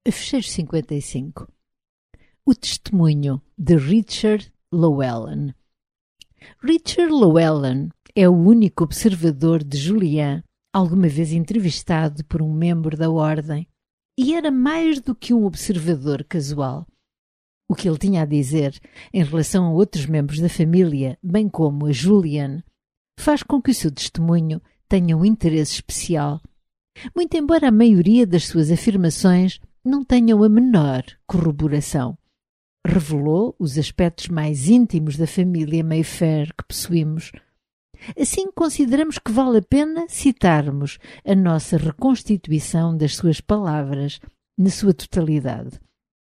Fecheiro 55. O testemunho de Richard Llewellyn. Richard Llewellyn é o único observador de Julian alguma vez entrevistado por um membro da Ordem, e era mais do que um observador casual. O que ele tinha a dizer em relação a outros membros da família, bem como a Julian, faz com que o seu testemunho tenha um interesse especial, muito embora a maioria das suas afirmações não tenham a menor corroboração. Revelou os aspectos mais íntimos da família Mayfair que possuímos. Assim, consideramos que vale a pena citarmos a nossa reconstituição das suas palavras na sua totalidade.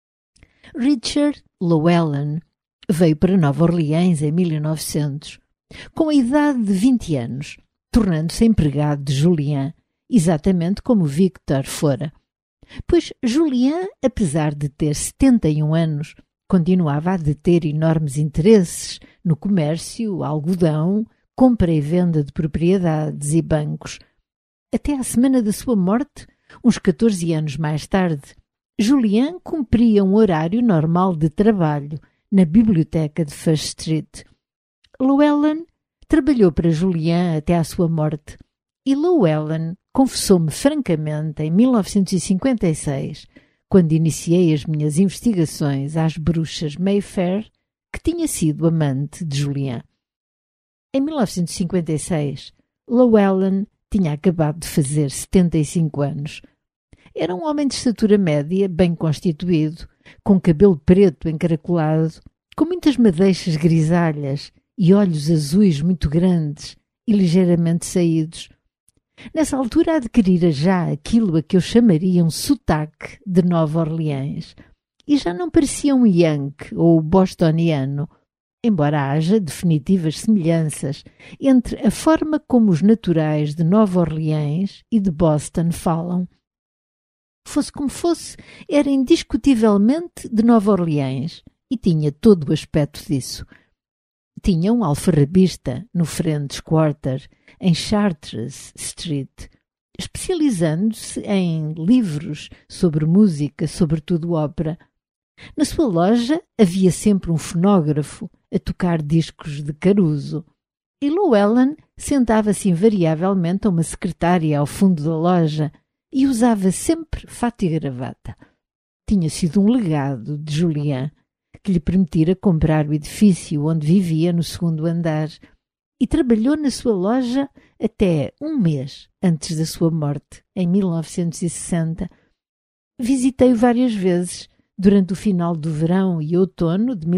Richard Llewellyn veio para Nova Orleans em 1900, com a idade de 20 anos, tornando-se empregado de Julian, exatamente como Victor fora. Pois Julian, apesar de ter 71 anos, continuava a deter enormes interesses no comércio, algodão, compra e venda de propriedades e bancos. Até à semana da sua morte, uns 14 anos mais tarde, Julian cumpria um horário normal de trabalho na biblioteca de First Street. Llewellyn trabalhou para Julian até à sua morte, e Llewellyn confessou-me francamente em 1956, quando iniciei as minhas investigações às bruxas Mayfair, que tinha sido amante de Julian. Em 1956, Llewellyn tinha acabado de fazer 75 anos. Era um homem de estatura média, bem constituído, com cabelo preto encaracolado, com muitas madeixas grisalhas e olhos azuis muito grandes e ligeiramente saídos. Nessa altura adquirira já aquilo a que eu chamaria um sotaque de Nova Orleans, e já não parecia um yankee ou bostoniano, embora haja definitivas semelhanças entre a forma como os naturais de Nova Orleans e de Boston falam. Fosse como fosse, era indiscutivelmente de Nova Orleans e tinha todo o aspecto disso. Tinha um alfarrabista no Friends Quarter, em Chartres Street, especializando-se em livros sobre música, sobretudo ópera. Na sua loja havia sempre um fonógrafo a tocar discos de Caruso, e Llewellyn sentava-se invariavelmente a uma secretária ao fundo da loja e usava sempre fato e gravata. Tinha sido um legado de Julian, que lhe permitira comprar o edifício onde vivia no segundo andar, e trabalhou na sua loja até um mês antes da sua morte, em 1960. Visitei-o várias vezes durante o final do verão e outono de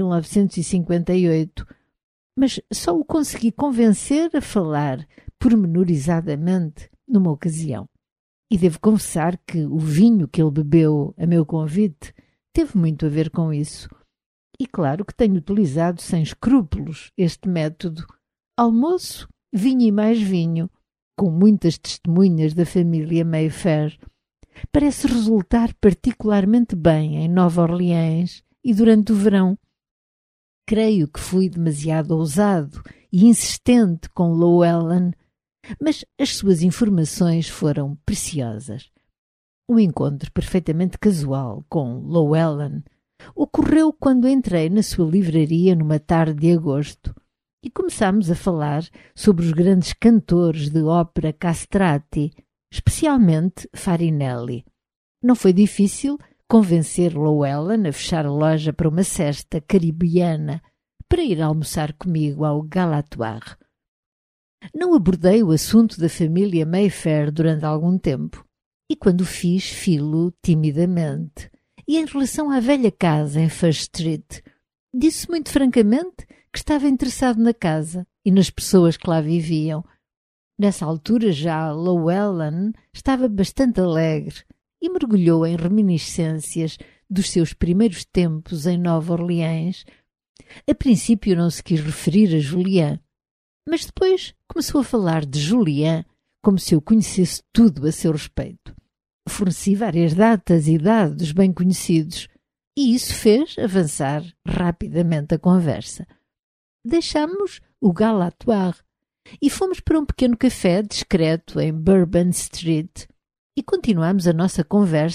1958, mas só o consegui convencer a falar pormenorizadamente numa ocasião. E devo confessar que o vinho que ele bebeu a meu convite teve muito a ver com isso. E claro que tenho utilizado sem escrúpulos este método. Almoço, vinho e mais vinho, com muitas testemunhas da família Mayfair. Parece resultar particularmente bem em Nova Orleans e durante o verão. Creio que fui demasiado ousado e insistente com Llewellyn, mas as suas informações foram preciosas. Um encontro perfeitamente casual com Llewellyn ocorreu quando entrei na sua livraria numa tarde de agosto e começámos a falar sobre os grandes cantores de ópera castrati, especialmente Farinelli. Não foi difícil convencer Llewellyn a fechar a loja para uma cesta caribiana para ir almoçar comigo ao Galatoire. Não abordei o assunto da família Mayfair durante algum tempo, e quando o fiz, fi-lo timidamente. E em relação à velha casa em First Street, disse muito francamente que estava interessado na casa e nas pessoas que lá viviam. Nessa altura já Llewellyn estava bastante alegre e mergulhou em reminiscências dos seus primeiros tempos em Nova Orleans. A princípio não se quis referir a Julian, mas depois começou a falar de Julian como se eu conhecesse tudo a seu respeito. Forneci várias datas e dados bem conhecidos, e isso fez avançar rapidamente a conversa. Deixámos o Galatoire e fomos para um pequeno café discreto em Bourbon Street e continuámos a nossa conversa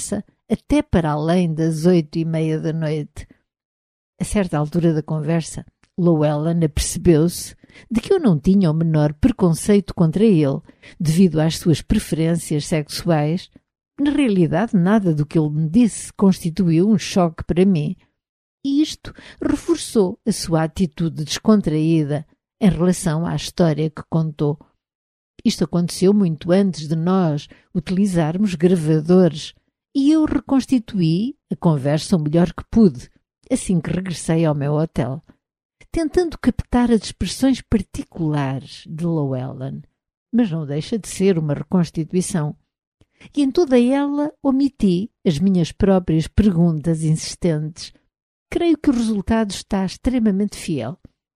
até para além das 8:30 da noite. A certa altura da conversa, Llewellyn apercebeu-se de que eu não tinha o menor preconceito contra ele, devido às suas preferências sexuais. Na realidade, nada do que ele me disse constituiu um choque para mim, e isto reforçou a sua atitude descontraída em relação à história que contou. Isto aconteceu muito antes de nós utilizarmos gravadores, e eu reconstituí a conversa o melhor que pude, assim que regressei ao meu hotel, tentando captar as expressões particulares de Llewellyn, mas não deixa de ser uma reconstituição. E em toda ela omiti as minhas próprias perguntas insistentes. Creio que o resultado está extremamente fiel.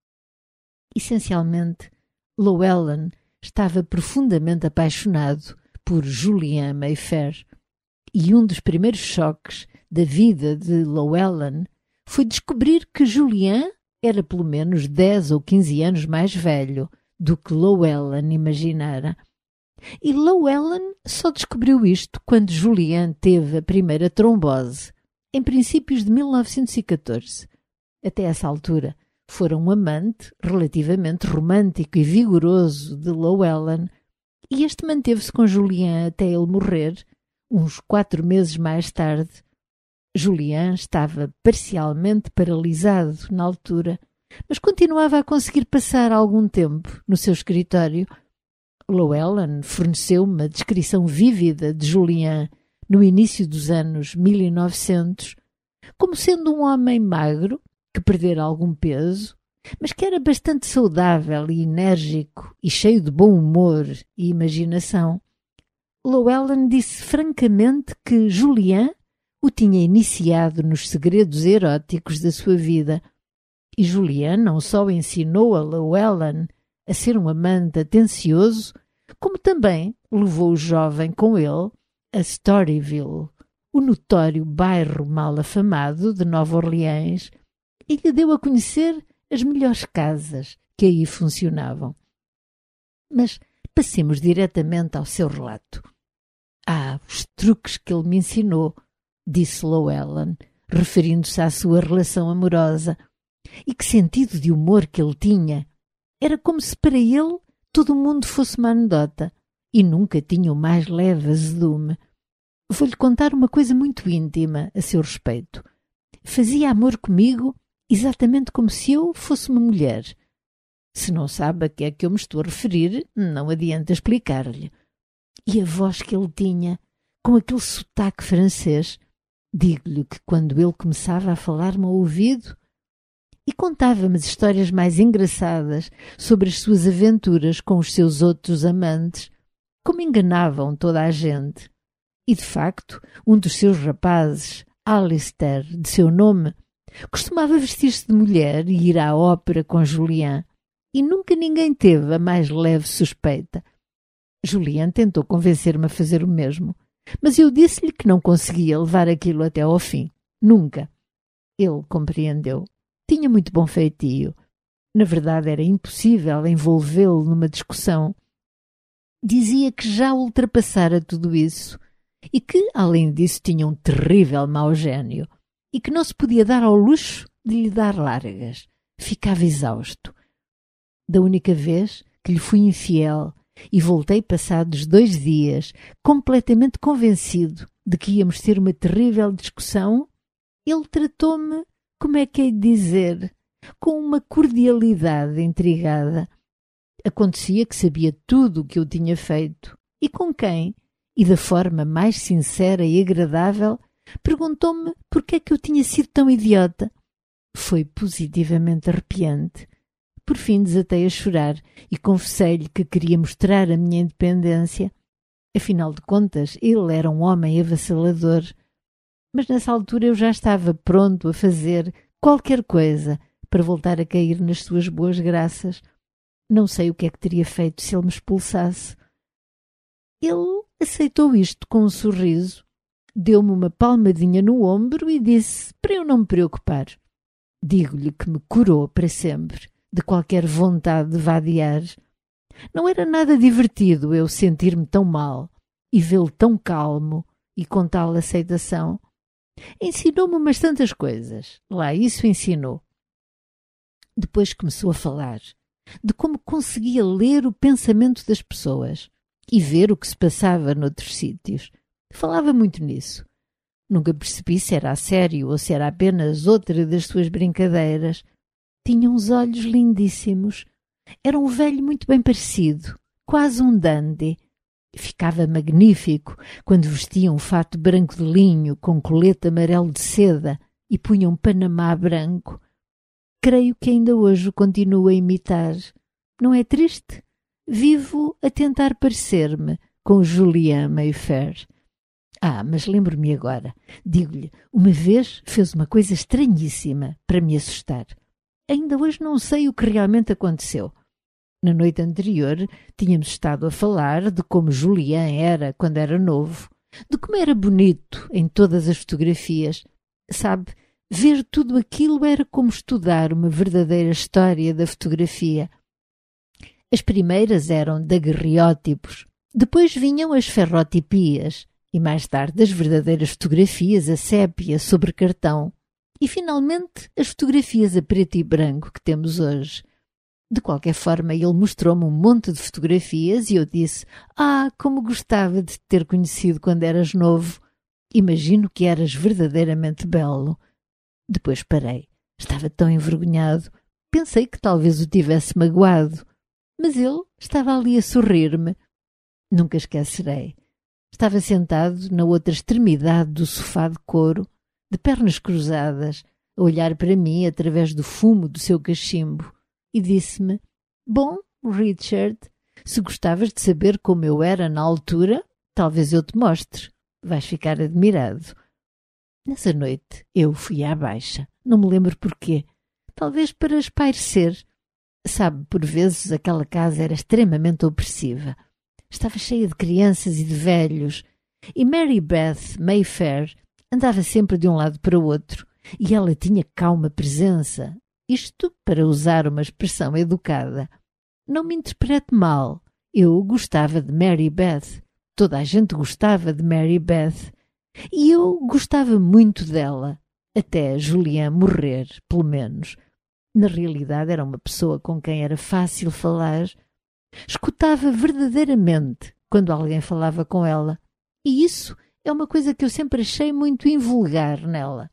Essencialmente, Llewellyn estava profundamente apaixonado por Julian Mayfair, e um dos primeiros choques da vida de Llewellyn foi descobrir que Julian era pelo menos 10 ou 15 anos mais velho do que Llewellyn imaginara. E Llewellyn só descobriu isto quando Julian teve a primeira trombose, em princípios de 1914. Até essa altura, fora um amante relativamente romântico e vigoroso de Llewellyn, e este manteve-se com Julian até ele morrer, uns 4 meses mais tarde. Julian estava parcialmente paralisado na altura, mas continuava a conseguir passar algum tempo no seu escritório. Llewellyn forneceu uma descrição vívida de Julian no início dos anos 1900, como sendo um homem magro, que perdera algum peso, mas que era bastante saudável e enérgico e cheio de bom humor e imaginação. Llewellyn disse francamente que Julian o tinha iniciado nos segredos eróticos da sua vida, e Julian não só ensinou a Llewellyn a ser um amante atencioso, como também levou o jovem com ele a Storyville, o notório bairro mal afamado de Nova Orleans, e lhe deu a conhecer as melhores casas que aí funcionavam. Mas passemos diretamente ao seu relato. Os truques que ele me ensinou, disse Llewellyn, referindo-se à sua relação amorosa. E que sentido de humor que ele tinha! Era como se para ele todo o mundo fosse uma anedota, e nunca tinha o mais leve azedume. Vou-lhe contar uma coisa muito íntima a seu respeito. Fazia amor comigo exatamente como se eu fosse uma mulher. Se não sabe a que é que eu me estou a referir, não adianta explicar-lhe. E a voz que ele tinha, com aquele sotaque francês, digo-lhe que quando ele começava a falar-me ao ouvido, e contava-me as histórias mais engraçadas sobre as suas aventuras com os seus outros amantes, como enganavam toda a gente. E, de facto, um dos seus rapazes, Alistair, de seu nome, costumava vestir-se de mulher e ir à ópera com Julian, e nunca ninguém teve a mais leve suspeita. Julian tentou convencer-me a fazer o mesmo, mas eu disse-lhe que não conseguia levar aquilo até ao fim. Nunca. Ele compreendeu. Tinha muito bom feitio. Na verdade, era impossível envolvê-lo numa discussão. Dizia que já ultrapassara tudo isso e que, além disso, tinha um terrível mau gênio e que não se podia dar ao luxo de lhe dar largas. Ficava exausto. Da única vez que lhe fui infiel e voltei passados 2 dias, completamente convencido de que íamos ter uma terrível discussão, ele tratou-me, como é que hei de dizer, com uma cordialidade intrigada. Acontecia que sabia tudo o que eu tinha feito e com quem, e da forma mais sincera e agradável, perguntou-me por que é que eu tinha sido tão idiota. Foi positivamente arrepiante. Por fim desatei a chorar e confessei-lhe que queria mostrar a minha independência. Afinal de contas, ele era um homem avassalador. Mas nessa altura eu já estava pronto a fazer qualquer coisa para voltar a cair nas suas boas graças. Não sei o que é que teria feito se ele me expulsasse. Ele aceitou isto com um sorriso, deu-me uma palmadinha no ombro e disse para eu não me preocupar. Digo-lhe que me curou para sempre de qualquer vontade de vadiar. Não era nada divertido eu sentir-me tão mal e vê-lo tão calmo e com tal aceitação. Ensinou-me umas tantas coisas. Lá isso ensinou. Depois começou a falar de como conseguia ler o pensamento das pessoas e ver o que se passava noutros sítios. Falava muito nisso. Nunca percebi se era a sério ou se era apenas outra das suas brincadeiras. Tinha uns olhos lindíssimos. Era um velho muito bem parecido, quase um dandy. Ficava magnífico quando vestia um fato branco de linho com colete amarelo de seda e punha um panamá branco. Creio que ainda hoje o continuo a imitar. Não é triste? Vivo a tentar parecer-me com Julian Mayfair. Mas lembro-me agora. Digo-lhe, uma vez fez uma coisa estranhíssima para me assustar. Ainda hoje não sei o que realmente aconteceu. Na noite anterior tínhamos estado a falar de como Julian era quando era novo, de como era bonito em todas as fotografias. Sabe, ver tudo aquilo era como estudar uma verdadeira história da fotografia. As primeiras eram daguerreótipos, depois vinham as ferrotipias e mais tarde as verdadeiras fotografias a sépia sobre cartão e finalmente as fotografias a preto e branco que temos hoje. De qualquer forma, ele mostrou-me um monte de fotografias e eu disse: como gostava de te ter conhecido quando eras novo. Imagino que eras verdadeiramente belo. Depois parei. Estava tão envergonhado. Pensei que talvez o tivesse magoado. Mas ele estava ali a sorrir-me. Nunca esquecerei. Estava sentado na outra extremidade do sofá de couro, de pernas cruzadas, a olhar para mim através do fumo do seu cachimbo. E disse-me: Bom, Richard, se gostavas de saber como eu era na altura, talvez eu te mostre. Vais ficar admirado. Nessa noite eu fui à baixa. Não me lembro porquê. Talvez para espairecer. Sabe, por vezes aquela casa era extremamente opressiva. Estava cheia de crianças e de velhos. E Mary Beth Mayfair andava sempre de um lado para o outro. E ela tinha calma presença. Isto para usar uma expressão educada. Não me interprete mal. Eu gostava de Mary Beth. Toda a gente gostava de Mary Beth. E eu gostava muito dela. Até Julian morrer, pelo menos. Na realidade era uma pessoa com quem era fácil falar. Escutava verdadeiramente quando alguém falava com ela. E isso é uma coisa que eu sempre achei muito invulgar nela.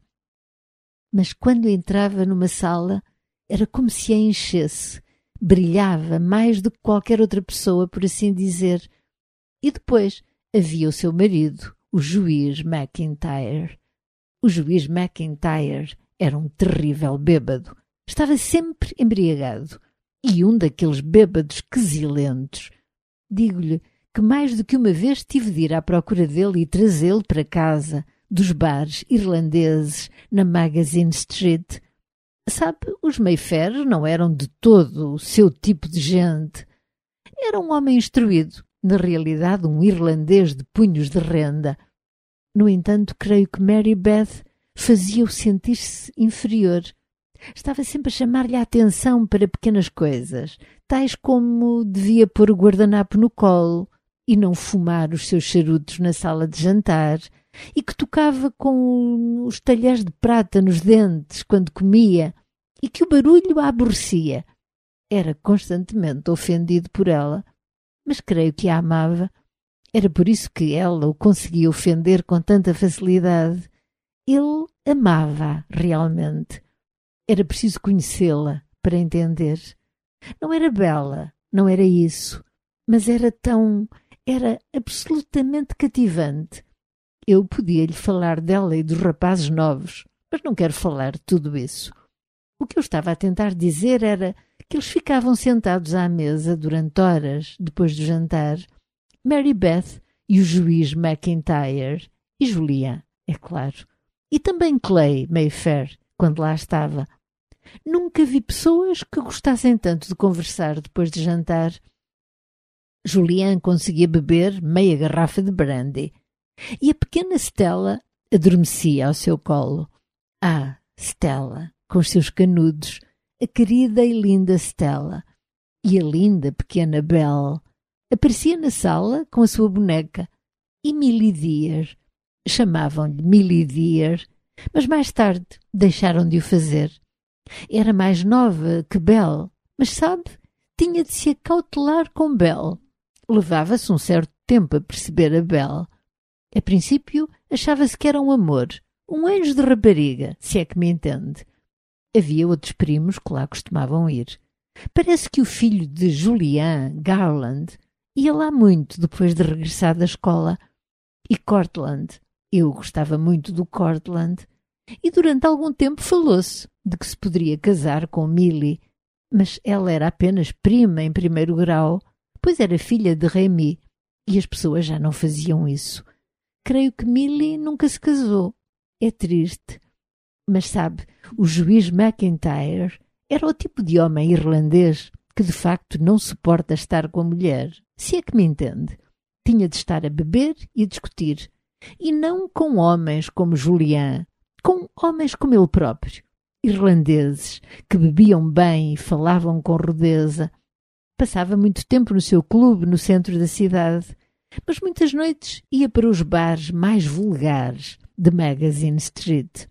Mas quando entrava numa sala, era como se a enchesse, brilhava mais do que qualquer outra pessoa, por assim dizer. E depois havia o seu marido, o juiz McIntyre. O juiz McIntyre era um terrível bêbado. Estava sempre embriagado. E um daqueles bêbados quesilentos. Digo-lhe que mais do que uma vez tive de ir à procura dele e trazê-lo para casa, dos bares irlandeses na Magazine Street. Sabe, os Mayfair não eram de todo o seu tipo de gente. Era um homem instruído, na realidade um irlandês de punhos de renda. No entanto, creio que Mary Beth fazia-o sentir-se inferior. Estava sempre a chamar-lhe a atenção para pequenas coisas, tais como devia pôr o guardanapo no colo e não fumar os seus charutos na sala de jantar, e que tocava com os talheres de prata nos dentes quando comia, e que o barulho a aborrecia. Era constantemente ofendido por ela, mas creio que a amava. Era por isso que ela o conseguia ofender com tanta facilidade. Ele amava-a realmente. Era preciso conhecê-la para entender. Não era bela, não era isso, mas era absolutamente cativante. Eu podia-lhe falar dela e dos rapazes novos, mas não quero falar de tudo isso. O que eu estava a tentar dizer era que eles ficavam sentados à mesa durante horas depois do jantar. Mary Beth e o juiz McIntyre e Julian, é claro. E também Clay Mayfair, quando lá estava. Nunca vi pessoas que gostassem tanto de conversar depois de jantar. Julian conseguia beber meia garrafa de brandy. E a pequena Stella adormecia ao seu colo. Stella, com os seus canudos, a querida e linda Stella. E a linda pequena Belle aparecia na sala com a sua boneca. E Millie Dear, chamavam-lhe Millie Dear, Mas mais tarde deixaram de o fazer. Era mais nova que Belle, mas sabe, tinha de se acautelar com Belle. Levava-se um certo tempo a perceber a Belle. A princípio, achava-se que era um amor, um anjo de rapariga, se é que me entende. Havia outros primos que lá costumavam ir. Parece que o filho de Julian, Garland, ia lá muito depois de regressar da escola. E Cortland, eu gostava muito do Cortland. E durante algum tempo falou-se de que se poderia casar com Millie, mas ela era apenas prima em primeiro grau, pois era filha de Remy, e as pessoas já não faziam isso. Creio que Millie nunca se casou. É triste. Mas sabe, o juiz McIntyre era o tipo de homem irlandês que de facto não suporta estar com a mulher, se é que me entende. Tinha de estar a beber e a discutir, e não com homens como Julian, com homens como ele próprio, irlandeses, que bebiam bem e falavam com rudeza. Passava muito tempo no seu clube no centro da cidade, mas muitas noites ia para os bares mais vulgares de Magazine Street.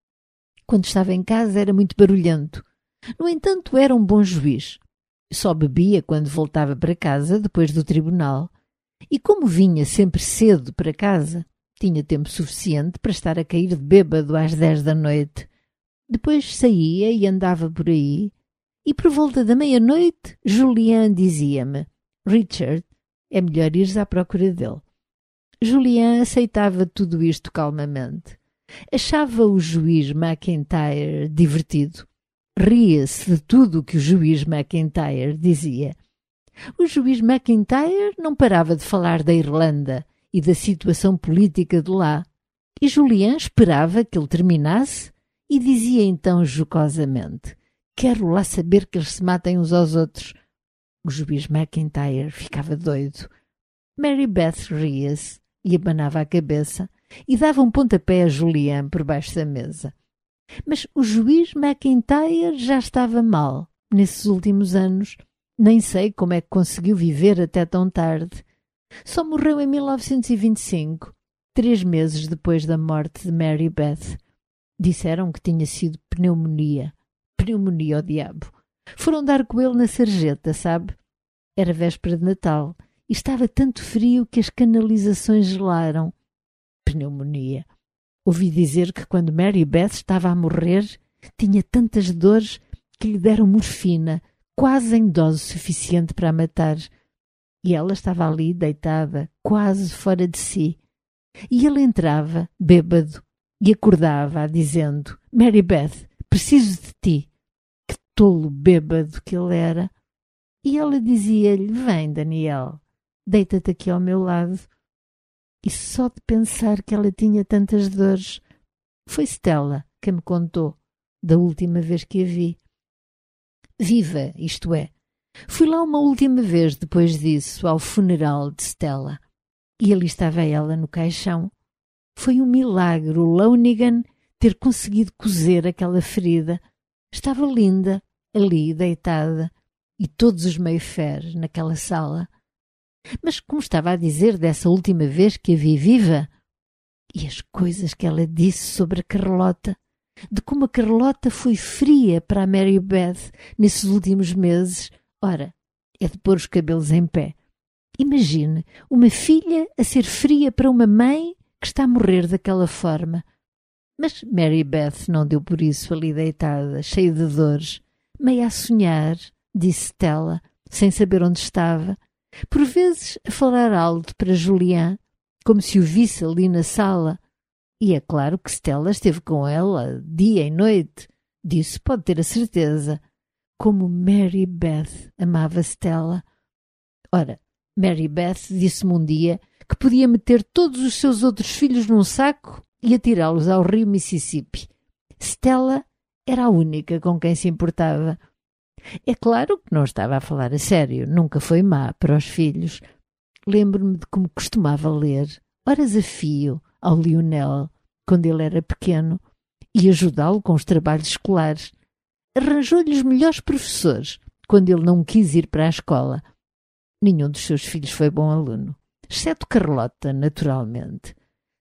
Quando estava em casa era muito barulhento. No entanto, era um bom juiz. Só bebia quando voltava para casa depois do tribunal. E como vinha sempre cedo para casa, tinha tempo suficiente para estar a cair de bêbado às 10 da noite. Depois saía e andava por aí. E por volta da meia-noite, Julian dizia-me: Richard, é melhor ires à procura dele. Julian aceitava tudo isto calmamente. Achava o juiz McIntyre divertido. Ria-se de tudo o que o juiz McIntyre dizia. O juiz McIntyre não parava de falar da Irlanda e da situação política de lá, e Julian esperava que ele terminasse e dizia então jocosamente: quero lá saber que eles se matem uns aos outros. O juiz McIntyre ficava doido. Mary Beth ria-se e abanava a cabeça e dava um pontapé a Julian por baixo da mesa. Mas o juiz McIntyre já estava mal nesses últimos anos. Nem sei como é que conseguiu viver até tão tarde. Só morreu em 1925, 3 meses depois da morte de Mary Beth. Disseram que tinha sido pneumonia. Pneumonia ao diabo. Foram dar com ele na sarjeta, sabe? Era véspera de Natal e estava tanto frio que as canalizações gelaram. Pneumonia. Ouvi dizer que quando Mary Beth estava a morrer, tinha tantas dores que lhe deram morfina, quase em dose suficiente para a matar. E ela estava ali, deitada, quase fora de si. E ele entrava, bêbado, e acordava, dizendo: Mary Beth, preciso de ti. Que tolo bêbado que ele era. E ela dizia-lhe: vem, Daniel, deita-te aqui ao meu lado. E só de pensar que ela tinha tantas dores, foi Stella que me contou da última vez que a vi. Viva, isto é. Fui lá uma última vez depois disso, ao funeral de Stella. E ali estava ela no caixão. Foi um milagre o Lonigan ter conseguido cozer aquela ferida. Estava linda, ali, deitada, e todos os Mayfair naquela sala. Mas como estava a dizer dessa última vez que a vi viva, e as coisas que ela disse sobre a Carlota, de como a Carlota foi fria para a Mary Beth nesses últimos meses, ora, é de pôr os cabelos em pé. Imagine uma filha a ser fria para uma mãe que está a morrer daquela forma. Mas Mary Beth não deu por isso ali deitada, cheia de dores, meia a sonhar, disse Stella, sem saber onde estava, por vezes a falar alto para Julian, como se o visse ali na sala. E é claro que Stella esteve com ela dia e noite. Disso pode ter a certeza. Como Mary Beth amava Stella. Ora, Mary Beth disse-me um dia que podia meter todos os seus outros filhos num saco e atirá-los ao rio Mississippi. Stella era a única com quem se importava. É claro que não estava a falar a sério, nunca foi má para os filhos. Lembro-me de como costumava ler, horas a fio, ao Lionel, quando ele era pequeno, e ajudá-lo com os trabalhos escolares. Arranjou-lhe os melhores professores, quando ele não quis ir para a escola. Nenhum dos seus filhos foi bom aluno, exceto Carlota, naturalmente.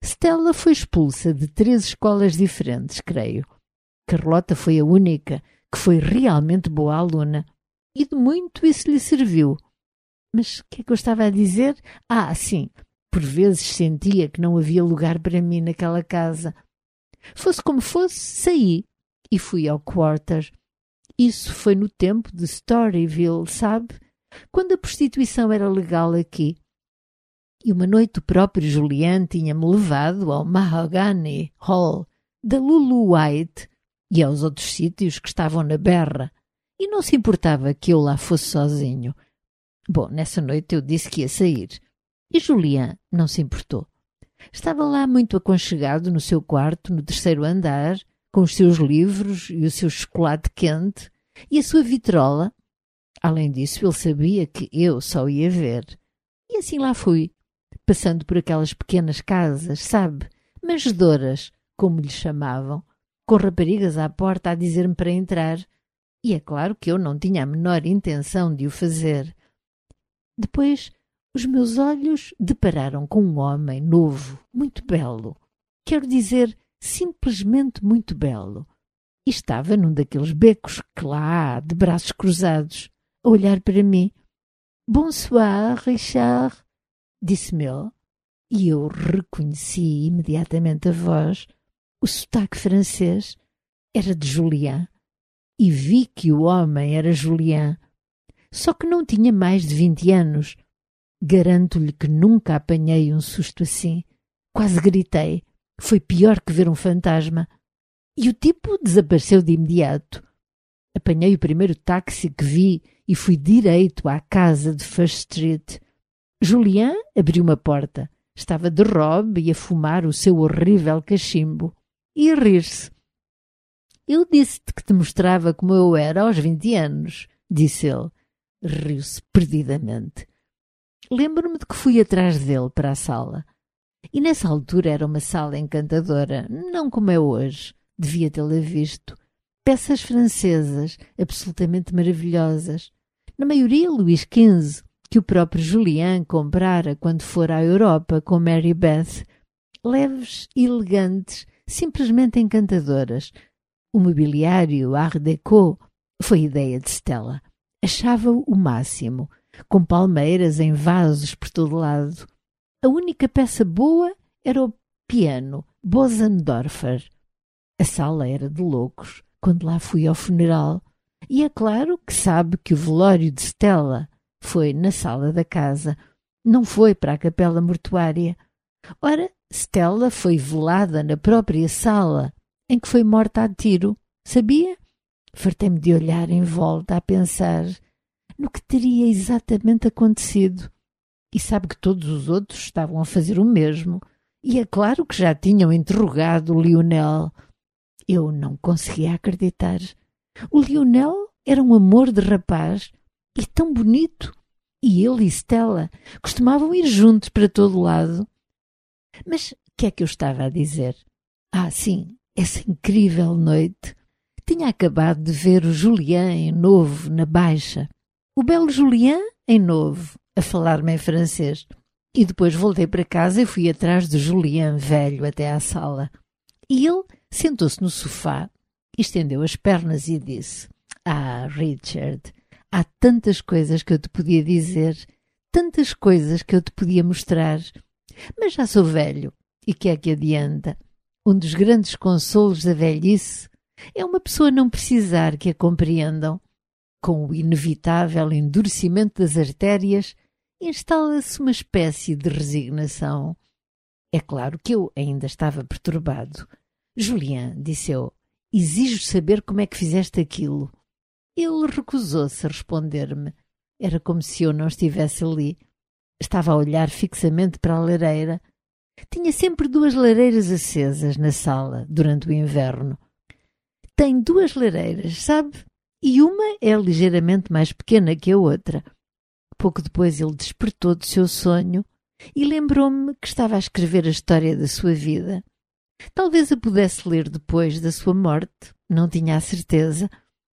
Stella foi expulsa de 3 escolas diferentes, creio. Carlota foi a única que foi realmente boa aluna. E de muito isso lhe serviu. Mas o que é que eu estava a dizer? Ah, sim, por vezes sentia que não havia lugar para mim naquela casa. Fosse como fosse, saí e fui ao Quarter. Isso foi no tempo de Storyville, sabe? Quando a prostituição era legal aqui. E uma noite o próprio Julian tinha-me levado ao Mahogany Hall da Lulu White e aos outros sítios que estavam na berra. E não se importava que eu lá fosse sozinho. Bom, nessa noite eu disse que ia sair. E Julian não se importou. Estava lá muito aconchegado no seu quarto, no 3º andar, com os seus livros e o seu chocolate quente e a sua vitrola. Além disso, ele sabia que eu só ia ver. E assim lá fui, passando por aquelas pequenas casas, sabe, manjedoras, como lhe chamavam, com raparigas à porta a dizer-me para entrar. E é claro que eu não tinha a menor intenção de o fazer. Depois, os meus olhos depararam com um homem novo, muito belo. Quero dizer, simplesmente muito belo. E estava num daqueles becos que lá há, de braços cruzados, a olhar para mim. Bonsoir, Richard, disse-me ele. E eu reconheci imediatamente a voz. O sotaque francês era de Julian. E vi que o homem era Julian. Só que não tinha mais de 20 anos. Garanto-lhe que nunca apanhei um susto assim. Quase gritei. Foi pior que ver um fantasma. E o tipo desapareceu de imediato. Apanhei o primeiro táxi que vi e fui direito à casa de First Street. Julian abriu uma porta. Estava de robe e a fumar o seu horrível cachimbo. E a rir-se. Eu disse-te que te mostrava como eu era aos 20 anos, disse ele. Riu-se perdidamente. Lembro-me de que fui atrás dele para a sala. E nessa altura era uma sala encantadora, não como é hoje. Devia tê-la visto. Peças francesas, absolutamente maravilhosas. Na maioria Luís XV, que o próprio Julian comprara quando fora à Europa com Mary Beth. Leves e elegantes, simplesmente encantadoras. O mobiliário Art Deco foi ideia de Stella. Achava-o o máximo, com palmeiras em vasos por todo lado. A única peça boa era o piano Bosendorfer. A sala era de loucos quando lá fui ao funeral. E é claro que sabe que o velório de Stella foi na sala da casa, não foi para a capela mortuária. Ora, Stella foi velada na própria sala em que foi morta a tiro. Sabia? Fartei-me de olhar em volta a pensar no que teria exatamente acontecido. E sabe que todos os outros estavam a fazer o mesmo. E é claro que já tinham interrogado o Lionel. Eu não conseguia acreditar. O Lionel era um amor de rapaz e tão bonito. E ele e Stella costumavam ir juntos para todo lado. Mas o que é que eu estava a dizer? Ah, sim, essa incrível noite. Tinha acabado de ver o Julian em novo na Baixa. O belo Julian em novo, a falar-me em francês. E depois voltei para casa e fui atrás do Julian velho até à sala. E ele sentou-se no sofá, estendeu as pernas e disse: Ah, Richard, há tantas coisas que eu te podia dizer, tantas coisas que eu te podia mostrar. Mas já sou velho, e que é que adianta? Um dos grandes consolos da velhice é uma pessoa não precisar que a compreendam. Com o inevitável endurecimento das artérias, instala-se uma espécie de resignação. É claro que eu ainda estava perturbado. Julian, disse eu, exijo saber como é que fizeste aquilo. Ele recusou-se a responder-me. Era como se eu não estivesse ali. Estava a olhar fixamente para a lareira. Tinha sempre 2 lareiras acesas na sala durante o inverno. Tem 2 lareiras, sabe? E uma é ligeiramente mais pequena que a outra. Pouco depois ele despertou do seu sonho e lembrou-me que estava a escrever a história da sua vida. Talvez a pudesse ler depois da sua morte, não tinha a certeza.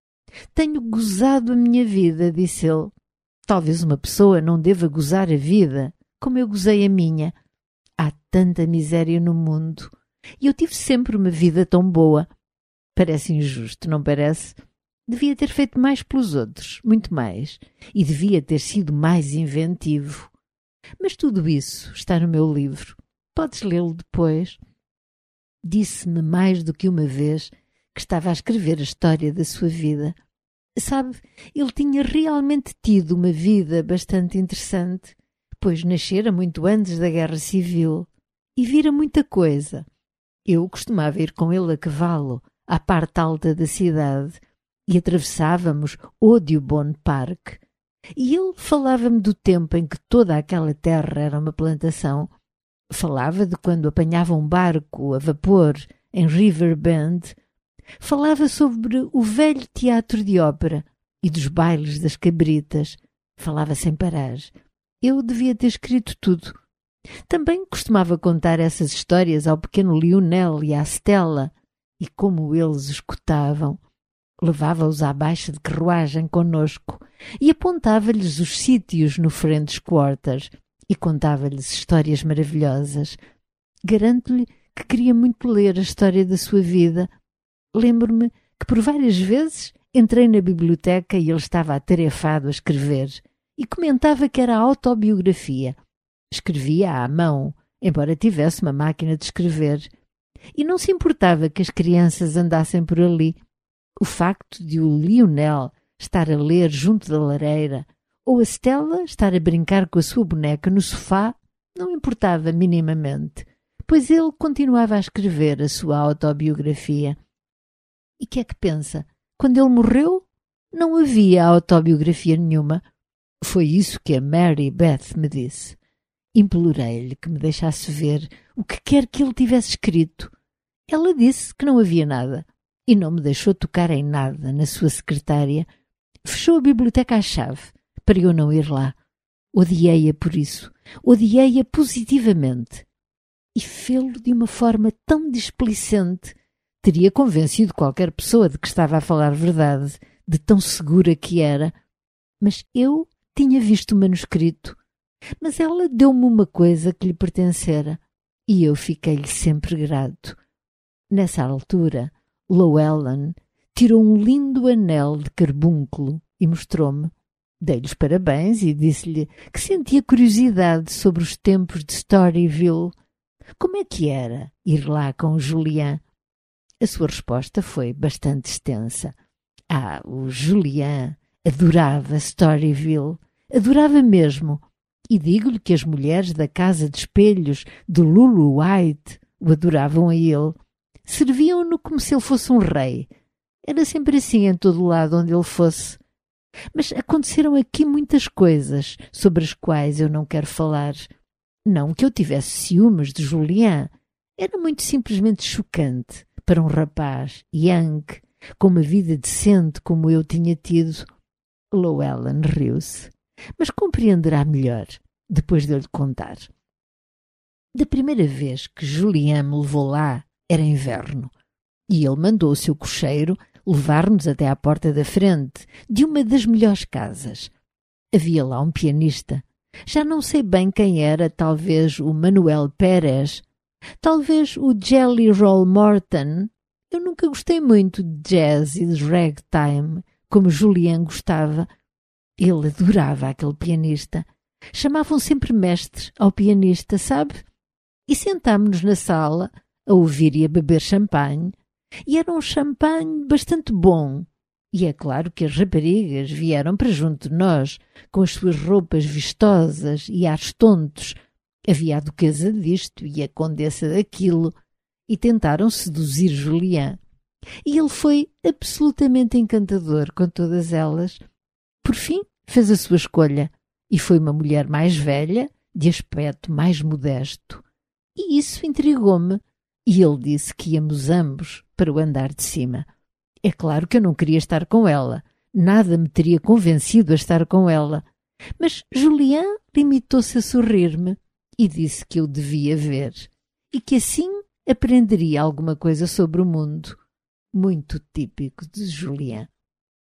Tenho gozado a minha vida, disse ele. Talvez uma pessoa não deva gozar a vida, como eu gozei a minha. Há tanta miséria no mundo. E eu tive sempre uma vida tão boa. Parece injusto, não parece? Devia ter feito mais pelos outros, muito mais. E devia ter sido mais inventivo. Mas tudo isso está no meu livro. Podes lê-lo depois. Disse-me mais do que uma vez que estava a escrever a história da sua vida. Sabe, ele tinha realmente tido uma vida bastante interessante, pois nascera muito antes da Guerra Civil e vira muita coisa. Eu costumava ir com ele a cavalo, à parte alta da cidade, e atravessávamos Audubon Park. E ele falava-me do tempo em que toda aquela terra era uma plantação. Falava de quando apanhava um barco a vapor em River Bend. Falava sobre o velho teatro de ópera e dos bailes das cabritas. Falava sem parar. Eu devia ter escrito tudo. Também costumava contar essas histórias ao pequeno Lionel e à Stella, e como eles escutavam. Levava-os à baixa de carruagem conosco e apontava-lhes os sítios no French Quarter e contava-lhes histórias maravilhosas. Garanto-lhe que queria muito ler a história da sua vida. Lembro-me que por várias vezes entrei na biblioteca e ele estava atarefado a escrever e comentava que era autobiografia. Escrevia à mão, embora tivesse uma máquina de escrever. E não se importava que as crianças andassem por ali. O facto de o Lionel estar a ler junto da lareira ou a Stella estar a brincar com a sua boneca no sofá não importava minimamente, pois ele continuava a escrever a sua autobiografia. E que é que pensa? Quando ele morreu, não havia autobiografia nenhuma. Foi isso que a Mary Beth me disse. Implorei-lhe que me deixasse ver o que quer que ele tivesse escrito. Ela disse que não havia nada e não me deixou tocar em nada na sua secretária. Fechou a biblioteca à chave para eu não ir lá. Odiei-a por isso. Odiei-a positivamente. E fê-lo de uma forma tão displicente. Teria convencido qualquer pessoa de que estava a falar verdade, de tão segura que era. Mas eu tinha visto o manuscrito. Mas ela deu-me uma coisa que lhe pertencera e eu fiquei-lhe sempre grato. Nessa altura, Llewellyn tirou um lindo anel de carbúnculo e mostrou-me. Dei-lhe os parabéns e disse-lhe que sentia curiosidade sobre os tempos de Storyville. Como é que era ir lá com o Julian? A sua resposta foi bastante extensa. O Julian adorava Storyville. Adorava mesmo. E digo-lhe que as mulheres da Casa de Espelhos de Lulu White o adoravam a ele. Serviam-no como se ele fosse um rei. Era sempre assim em todo o lado onde ele fosse. Mas aconteceram aqui muitas coisas sobre as quais eu não quero falar. Não que eu tivesse ciúmes de Julian. Era muito simplesmente chocante para um rapaz young, com uma vida decente como eu tinha tido. Llewellyn riu-se, mas compreenderá melhor depois de eu lhe contar. Da primeira vez que Julian me levou lá, era inverno, e ele mandou o seu cocheiro levar-nos até à porta da frente de uma das melhores casas. Havia lá um pianista. Já não sei bem quem era, talvez o Manuel Pérez, talvez o Jelly Roll Morton. Eu nunca gostei muito de jazz e de ragtime, como Julian gostava. Ele adorava aquele pianista. Chamavam sempre mestre ao pianista, sabe? E sentámo-nos na sala a ouvir e a beber champanhe. E era um champanhe bastante bom. E é claro que as raparigas vieram para junto de nós, com as suas roupas vistosas e ares tontos. Havia a duquesa disto e a condessa daquilo, e tentaram seduzir Julian. E ele foi absolutamente encantador com todas elas. Por fim, fez a sua escolha, e foi uma mulher mais velha, de aspecto mais modesto. E isso intrigou-me, e ele disse que íamos ambos para o andar de cima. É claro que eu não queria estar com ela, nada me teria convencido a estar com ela, mas Julian limitou-se a sorrir-me e disse que eu devia ver, e que assim aprenderia alguma coisa sobre o mundo. Muito típico de Julian.